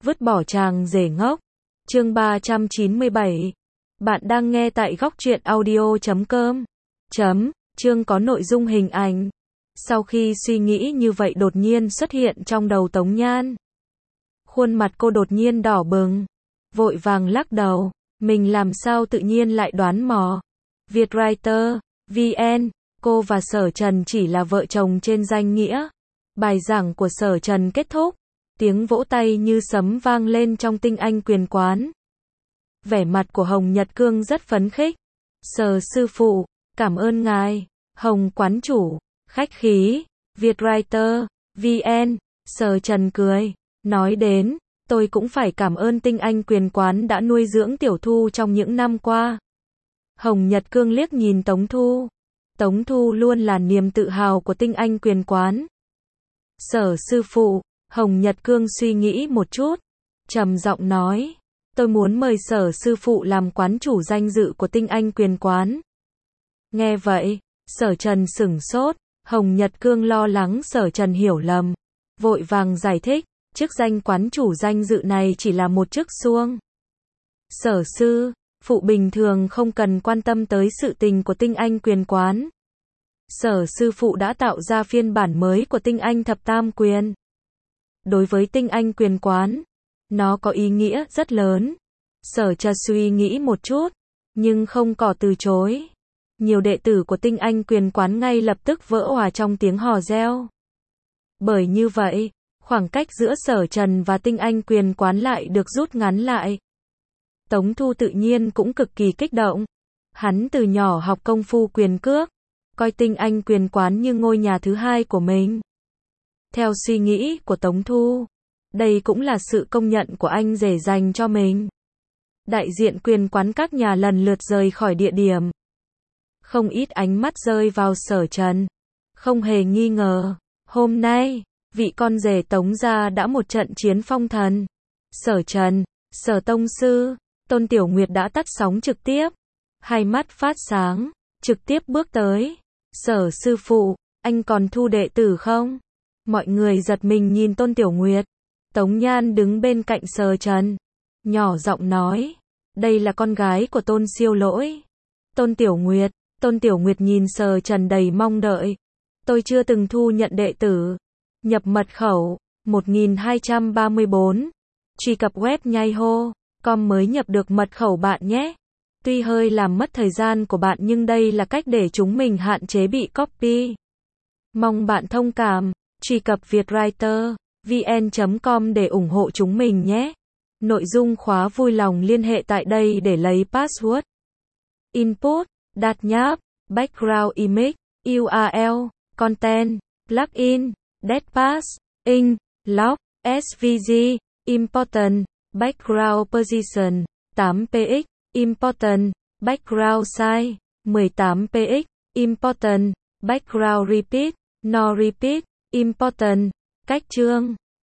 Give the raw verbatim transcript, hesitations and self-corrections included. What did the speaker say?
Vứt bỏ chàng rể ngốc. Chương ba trăm chín mươi bảy. Bạn đang nghe tại góc truyện audio chấm com. Chấm, chương có nội dung hình ảnh. Sau khi suy nghĩ như vậy đột nhiên xuất hiện trong đầu Tống Nhan. Khuôn mặt cô đột nhiên đỏ bừng. Vội vàng lắc đầu. Mình làm sao tự nhiên lại đoán mò. Vietwriter, vê en, cô và Sở Trần chỉ là vợ chồng trên danh nghĩa. Bài giảng của Sở Trần kết thúc. Tiếng vỗ tay như sấm vang lên trong tinh anh quyền quán. Vẻ mặt của Hồng Nhật Cương rất phấn khích. Sở sư phụ, cảm ơn ngài. Hồng quán chủ, khách khí. Vietwriter, vê en, Sở Trần cười. Nói đến, tôi cũng phải cảm ơn tinh anh quyền quán đã nuôi dưỡng Tiểu Thu trong những năm qua. Hồng Nhật Cương liếc nhìn Tống Thu. Tống Thu luôn là niềm tự hào của tinh anh quyền quán. Sở sư phụ, Hồng Nhật Cương suy nghĩ một chút, trầm giọng nói, tôi muốn mời Sở sư phụ làm quán chủ danh dự của tinh anh quyền quán. Nghe vậy, Sở Trần sửng sốt, Hồng Nhật Cương lo lắng Sở Trần hiểu lầm, vội vàng giải thích, chức danh quán chủ danh dự này chỉ là một chức xuông. Sở sư phụ bình thường không cần quan tâm tới sự tình của tinh anh quyền quán. Sở sư phụ đã tạo ra phiên bản mới của tinh anh thập tam quyền. Đối với tinh anh quyền quán, nó có ý nghĩa rất lớn. Sở Trần suy nghĩ một chút, nhưng không có từ chối. Nhiều đệ tử của tinh anh quyền quán ngay lập tức vỡ òa trong tiếng hò reo. Bởi như vậy, khoảng cách giữa Sở Trần và tinh anh quyền quán lại được rút ngắn lại. Tống Thu tự nhiên cũng cực kỳ kích động. Hắn từ nhỏ học công phu quyền cước, coi tinh anh quyền quán như ngôi nhà thứ hai của mình. Theo suy nghĩ của Tống Thu, đây cũng là sự công nhận của anh rể dành cho mình. Đại diện quyền quán các nhà lần lượt rời khỏi địa điểm. Không ít ánh mắt rơi vào Sở Trần. Không hề nghi ngờ, hôm nay, vị con rể Tống gia đã một trận chiến phong thần. Sở Trần, Sở tông sư, Tôn Tiểu Nguyệt đã tắt sóng trực tiếp. Hai mắt phát sáng, trực tiếp bước tới. Sở sư phụ, anh còn thu đệ tử không? Mọi người giật mình nhìn Tôn Tiểu Nguyệt. Tống Nhan đứng bên cạnh Sở Trần, nhỏ giọng nói, đây là con gái của Tôn Siêu Lỗi. Tôn Tiểu Nguyệt, Tôn Tiểu Nguyệt nhìn Sở Trần đầy mong đợi. Tôi chưa từng thu nhận đệ tử. Nhập mật khẩu, một nghìn hai trăm ba mươi tư. Truy cập web nhai hô chấm com mới nhập được mật khẩu bạn nhé. Tuy hơi làm mất thời gian của bạn nhưng đây là cách để chúng mình hạn chế bị copy. Mong bạn thông cảm. Truy cập vietwriter vê en chấm com để ủng hộ chúng mình nhé. Nội dung khóa vui lòng liên hệ tại đây để lấy password. Input, đặt nháp, background image, u rờ lờ, content, plugin, datapass, ink, log, ét vê giê, important, background position, tám px, important, background size, mười tám px, important, background repeat, no repeat, important, cách chương.